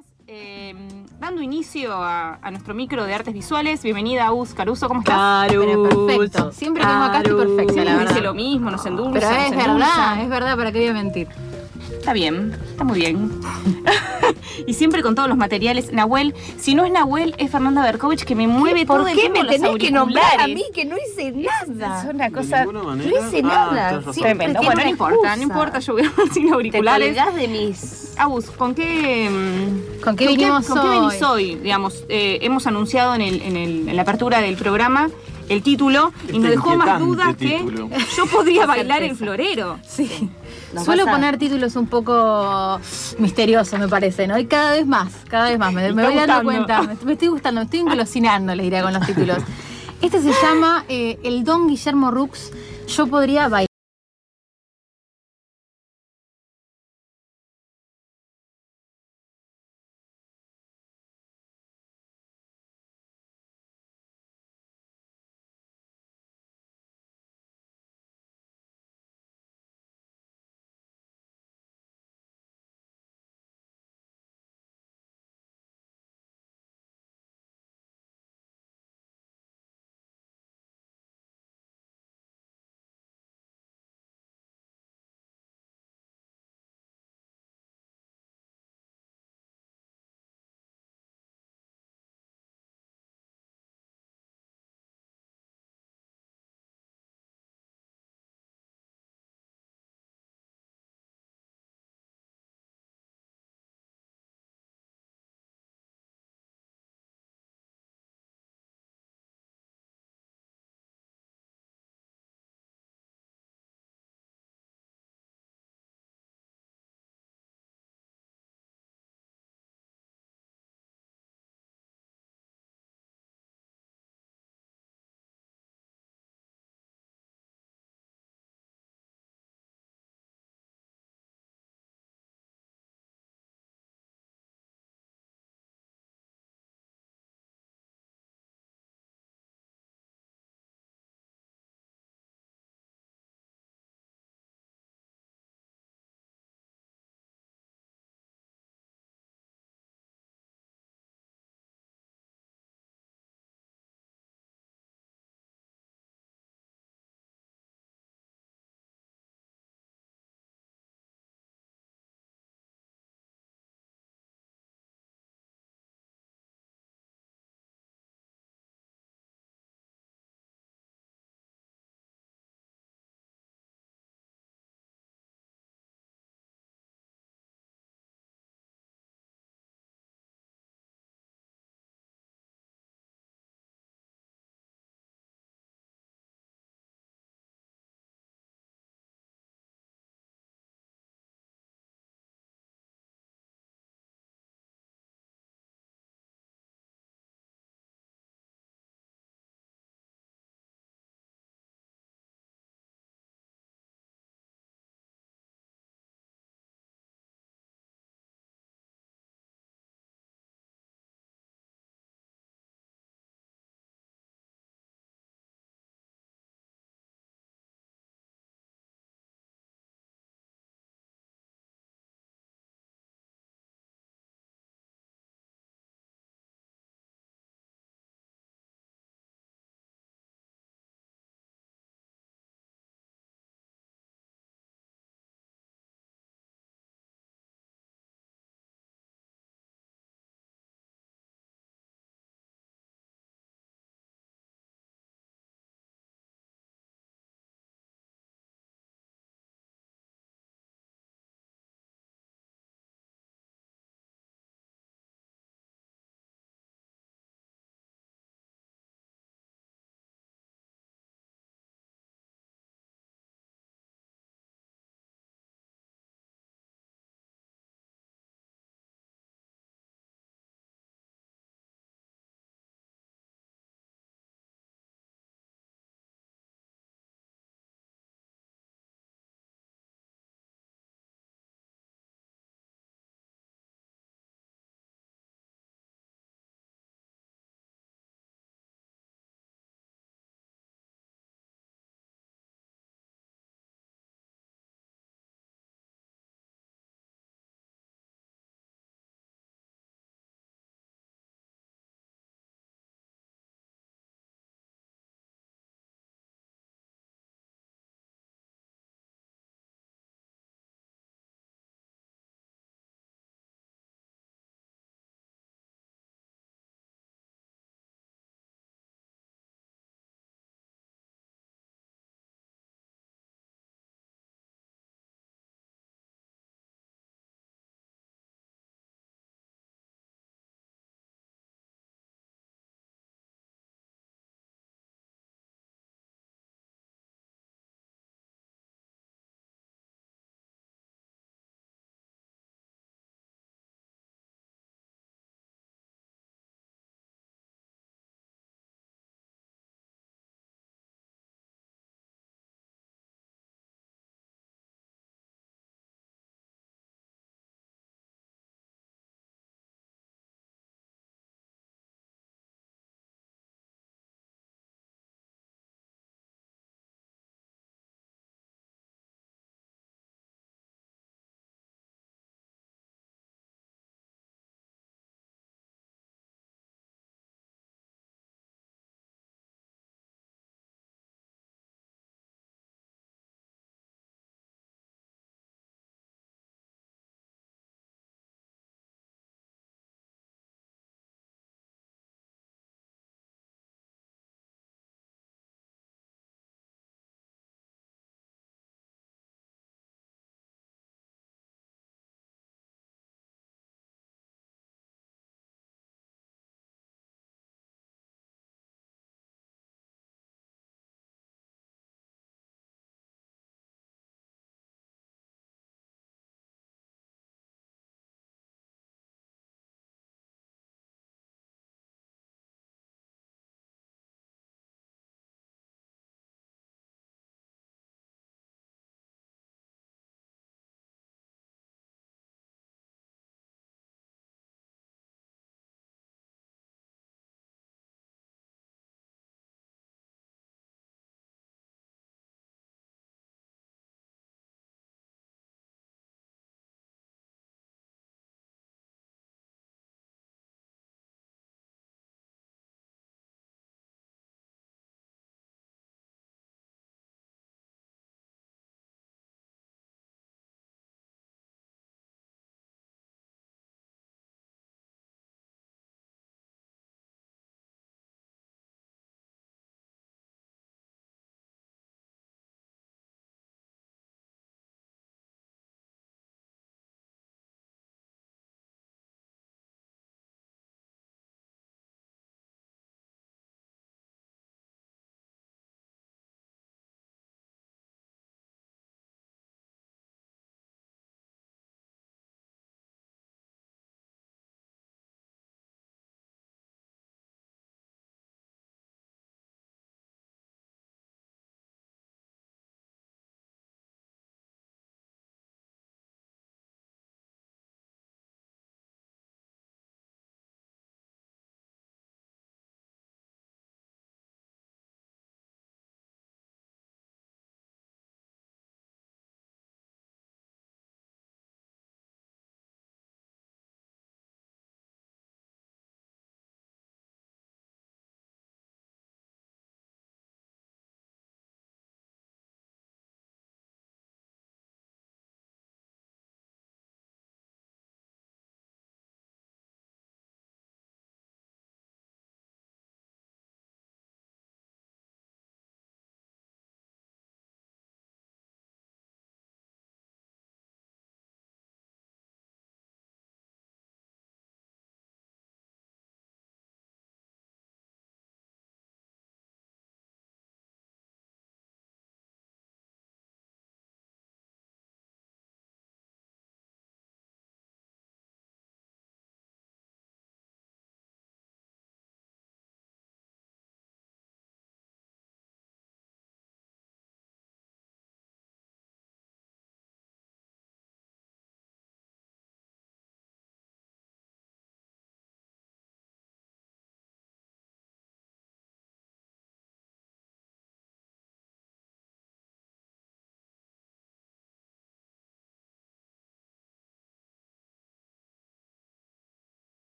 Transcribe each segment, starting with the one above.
buenas. Dando inicio a nuestro micro de artes visuales. Bienvenida, Agus Caruso, ¿cómo estás? Pero perfecto. Siempre que vengo acá estoy perfecta, la verdad. Dice lo mismo, nos endulza. Pero nos endulza. es verdad, ¿para qué voy a mentir? Está bien, está muy bien. Y siempre con todos los materiales. Nahuel, si no es Nahuel, es Fernanda Berkovich, que me mueve todo el tiempo los auriculares. ¿Por qué me tenés que nombrar a mí que no hice nada? Es una cosa... No hice nada. Tremendo. Bueno, no importa, yo voy a sin auriculares. Te colgás de mis... Agus, ¿con qué vinimos ¿Con qué venís hoy? Digamos, hemos anunciado en la apertura del programa el título y nos dejó más dudas título. que yo podría bailar el florero. Sí. Suelo poner títulos un poco misteriosos, me parece, ¿no? Y cada vez más. Me voy dando cuenta. Me estoy gustando, me estoy engolosinando, les diría, con los títulos. Este se llama El Don Guillermo Rux. Yo podría bailar.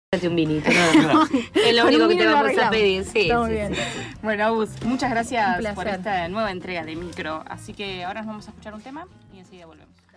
un vinito, no. Es lo único que te vamos a pedir. Sí, está muy bien. Bueno, Agus, muchas gracias por esta nueva entrega de Micro. Así que ahora nos vamos a escuchar un tema y enseguida volvemos.